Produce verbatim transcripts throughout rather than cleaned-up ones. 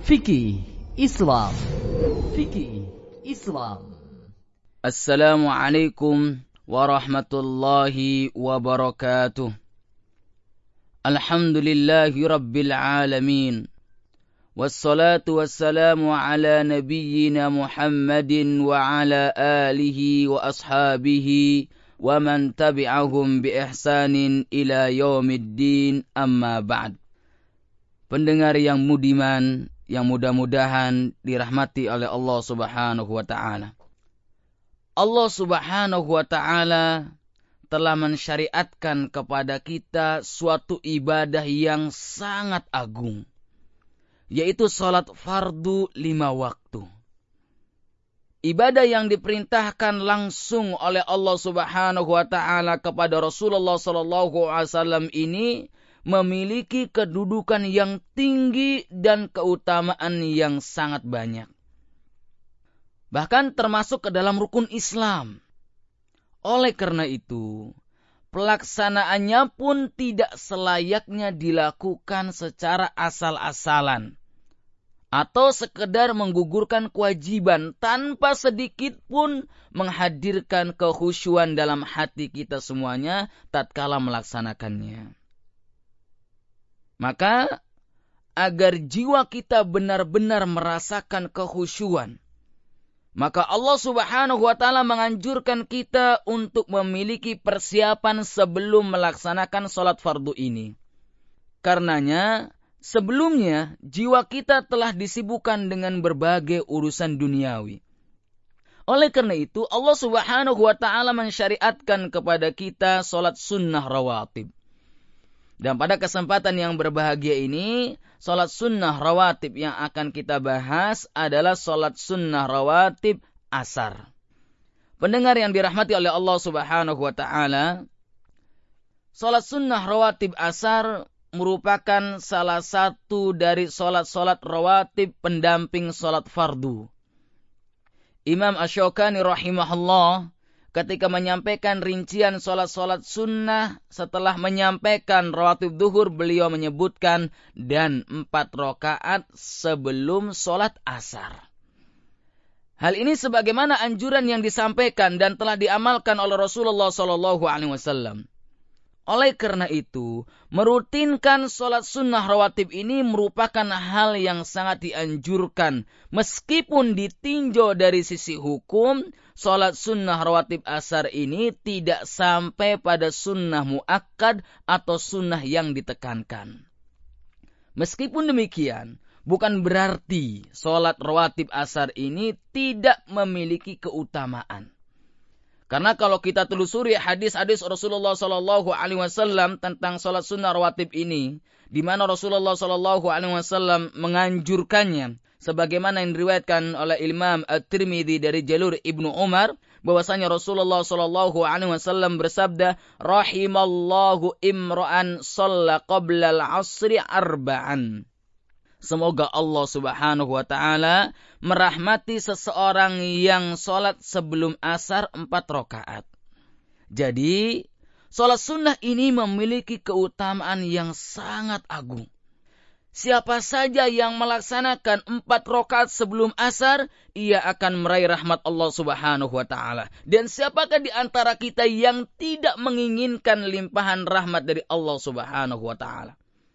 Fikih Islam. Fikih Islam. Assalamualaikum warahmatullahi wabarakatuh. Alhamdulillahi rabbil alamin. Wassalatu wassalamu ala nabiyyina Muhammadin wa ala alihi wa ashabihi wa man tabi'ahum bi ihsanin ila yaumiddin, amma ba'd. Pendengar yang budiman, yang mudah-mudahan dirahmati oleh Allah Subhanahu wa ta'ala. Allah Subhanahu wa ta'ala telah mensyariatkan kepada kita suatu ibadah yang sangat agung, yaitu salat fardu lima waktu. Ibadah yang diperintahkan langsung oleh Allah Subhanahu wa ta'ala kepada Rasulullah sallallahu alaihi wasallam ini memiliki kedudukan yang tinggi dan keutamaan yang sangat banyak. Bahkan termasuk ke dalam rukun Islam. Oleh karena itu, pelaksanaannya pun tidak selayaknya dilakukan secara asal-asalan atau sekedar menggugurkan kewajiban tanpa sedikit pun menghadirkan kekhusyuan dalam hati kita semuanya tatkala melaksanakannya. Maka agar jiwa kita benar-benar merasakan kekhusyuan, maka Allah Subhanahu wa ta'ala menganjurkan kita untuk memiliki persiapan sebelum melaksanakan salat fardu ini. Karenanya, sebelumnya jiwa kita telah disibukkan dengan berbagai urusan duniawi. Oleh karena itu, Allah Subhanahu wa ta'ala mensyariatkan kepada kita salat sunnah rawatib. Dan pada kesempatan yang berbahagia ini, salat sunnah rawatib yang akan kita bahas adalah salat sunnah rawatib asar. Pendengar yang dirahmati oleh Allah Subhanahu wa ta'ala, salat sunnah rawatib asar merupakan salah satu dari salat-salat rawatib pendamping salat fardu. Imam Asy-Syaukani rahimahullah ketika menyampaikan rincian salat-salat sunnah setelah menyampaikan rawatib duhur, beliau menyebutkan dan empat rakaat sebelum salat asar. Hal ini sebagaimana anjuran yang disampaikan dan telah diamalkan oleh Rasulullah sallallahu alaihi wasallam. Oleh karena itu, merutinkan salat sunnah rawatib ini merupakan hal yang sangat dianjurkan. Meskipun ditinjau dari sisi hukum, salat sunnah rawatib asar ini tidak sampai pada sunnah muakkad atau sunnah yang ditekankan. Meskipun demikian, bukan berarti salat rawatib asar ini tidak memiliki keutamaan. Karena kalau kita telusuri hadis-hadis Rasulullah sallallahu alaihi wasallam tentang salat sunnah rawatib ini, di mana Rasulullah sallallahu alaihi wasallam menganjurkannya, sebagaimana yang diriwayatkan oleh Imam At-Tirmidzi dari jalur Ibnu Umar, bahwasanya Rasulullah sallallahu alaihi wasallam bersabda, "Rahimallahu imra'an shalla qabla al-'asri arba'an." Semoga Allah Subhanahu wa ta'ala merahmati seseorang yang sholat sebelum asar empat rakaat. Jadi, sholat sunnah ini memiliki keutamaan yang sangat agung. Siapa saja yang melaksanakan empat rakaat sebelum asar, ia akan meraih rahmat Allah Subhanahu wa ta'ala. Dan siapakah di antara kita yang tidak menginginkan limpahan rahmat dari Allah Subhanahu wa ta'ala?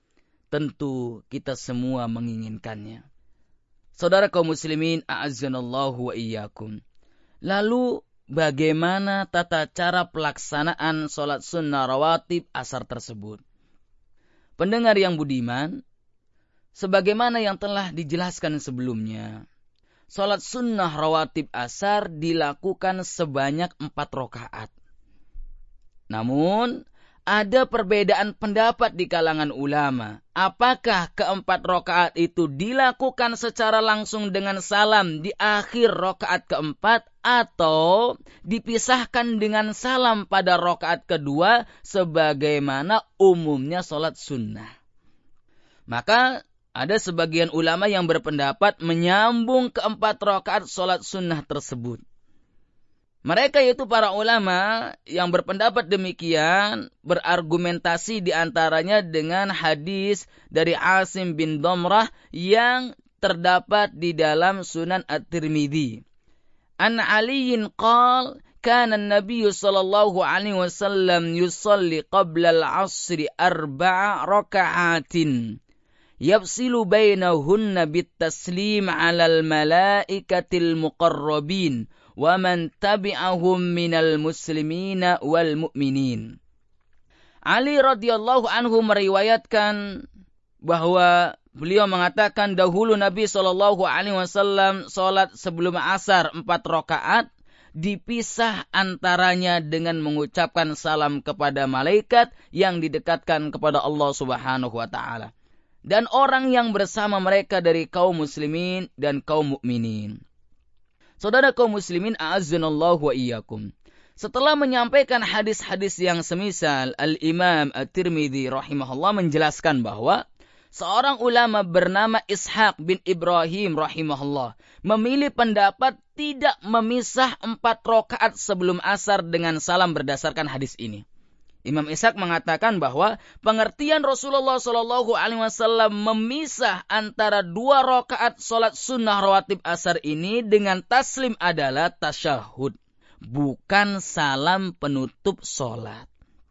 Tentu kita semua menginginkannya. Saudara kaum muslimin, a'azzanallahu wa iyyakum. Lalu bagaimana tata cara pelaksanaan salat sunnah rawatib asar tersebut? Pendengar yang budiman, sebagaimana yang telah dijelaskan sebelumnya, salat sunnah rawatib asar dilakukan sebanyak empat rakaat. Namun ada perbedaan pendapat di kalangan ulama. Apakah keempat rakaat itu dilakukan secara langsung dengan salam di akhir rakaat keempat atau dipisahkan dengan salam pada rakaat kedua sebagaimana umumnya salat sunnah? Maka ada sebagian ulama yang berpendapat menyambung keempat rakaat salat sunnah tersebut. Mereka yaitu para ulama yang berpendapat demikian berargumentasi diantaranya dengan hadis dari Asim bin Damrah yang terdapat di dalam Sunan At-Tirmidzi. An Aliyin qal, kana an-nabiy sallallahu alaihi wasallam yusalli qabla al-'asri arba'a raka'atin. Yafsilu bainahunna bit-taslim 'alal malaikatil muqarrabin wa man tabi'ahum minal muslimina wal mu'minin. Ali radhiyallahu anhu meriwayatkan bahwa beliau mengatakan dahulu Nabi shallallahu alaihi wasallam salat sebelum asar empat rakaat, dipisah antaranya dengan mengucapkan salam kepada malaikat yang didekatkan kepada Allah Subhanahu wa taala dan orang yang bersama mereka dari kaum muslimin dan kaum mukminin. Saudara kaum muslimin, a'azzanallahu wa iyyakum. Setelah menyampaikan hadis-hadis yang semisal, Al-Imam At-Tirmidzi rahimahullah menjelaskan bahwa seorang ulama bernama Ishaq bin Ibrahim rahimahullah memilih pendapat tidak memisah empat rakaat sebelum asar dengan salam berdasarkan hadis ini. Imam Ishaq mengatakan bahwa pengertian Rasulullah shallallahu alaihi wasallam memisah antara dua rakaat solat sunnah rawatib asar ini dengan taslim adalah tasyahud, bukan salam penutup solat.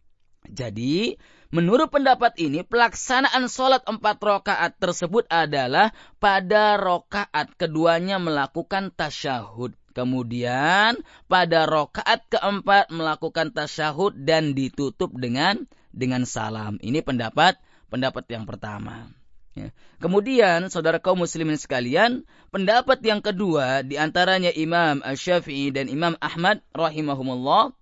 Jadi, menurut pendapat ini, pelaksanaan solat empat rakaat tersebut adalah pada rakaat keduanya melakukan tasyahud. Kemudian pada rakaat keempat melakukan tasyahud dan ditutup dengan dengan salam. Ini pendapat pendapat yang pertama. Ya. Kemudian saudara kaum muslimin sekalian, pendapat yang kedua diantaranya Imam Asy-Syafi'i dan Imam Ahmad rahimahumullah.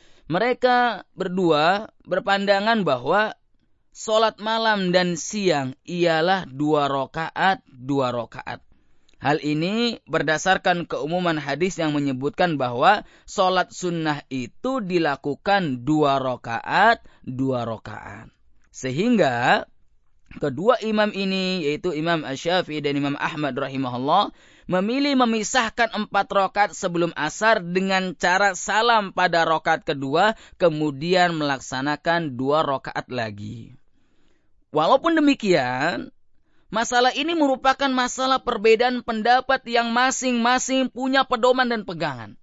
Mereka berdua berpandangan bahwa solat malam dan siang ialah dua rakaat, dua rakaat. Hal ini berdasarkan keumuman hadis yang menyebutkan bahwa solat sunnah itu dilakukan dua rakaat, dua rakaat. Sehingga kedua imam ini, yaitu Imam Asy-Syafi'i dan Imam Ahmad rahimahullah, memilih memisahkan empat rakaat sebelum asar dengan cara salam pada rakaat kedua, kemudian melaksanakan dua rakaat lagi. Walaupun demikian, masalah ini merupakan masalah perbedaan pendapat yang masing-masing punya pedoman dan pegangan.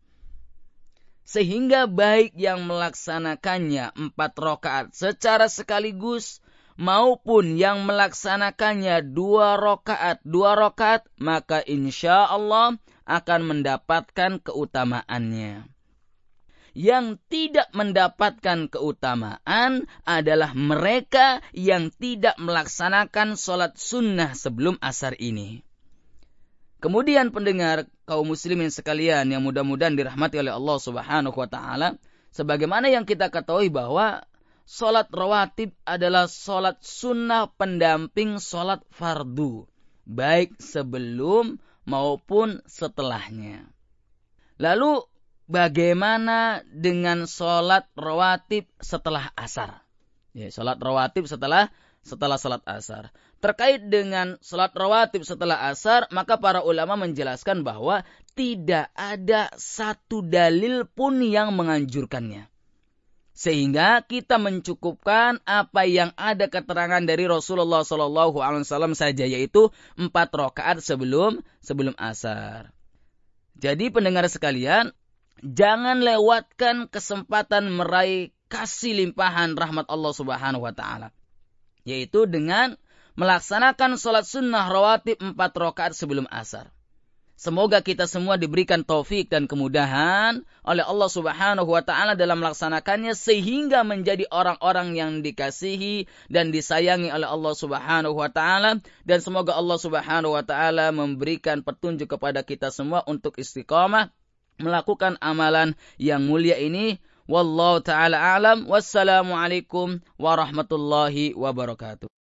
Sehingga baik yang melaksanakannya empat rakaat secara sekaligus maupun yang melaksanakannya dua rakaat, dua rakaat, maka insya Allah akan mendapatkan keutamaannya. Yang tidak mendapatkan keutamaan adalah mereka yang tidak melaksanakan sholat sunnah sebelum asar ini. Kemudian pendengar kaum muslimin sekalian yang mudah-mudahan dirahmati oleh Allah Subhanahu wa taala, sebagaimana yang kita ketahui bahwa sholat rawatib adalah sholat sunnah pendamping sholat fardu, baik sebelum maupun setelahnya. Lalu bagaimana dengan sholat rawatib setelah asar? Ya, sholat rawatib setelah setelah sholat asar. Terkait dengan sholat rawatib setelah asar, maka para ulama menjelaskan bahwa tidak ada satu dalil pun yang menganjurkannya. Sehingga kita mencukupkan apa yang ada keterangan dari Rasulullah shallallahu alaihi wasallam saja, yaitu empat rakaat sebelum sebelum asar. Jadi pendengar sekalian, jangan lewatkan kesempatan meraih kasih limpahan rahmat Allah Subhanahu wa taala, yaitu dengan melaksanakan sholat sunnah rawatib empat rakaat sebelum asar. Semoga kita semua diberikan taufik dan kemudahan oleh Allah Subhanahu wa taala dalam melaksanakannya sehingga menjadi orang-orang yang dikasihi dan disayangi oleh Allah Subhanahu wa taala, dan semoga Allah Subhanahu wa taala memberikan petunjuk kepada kita semua untuk istiqamah melakukan amalan yang mulia ini. Wallahu taala a'lam. Wassalamualaikum warahmatullahi wabarakatuh.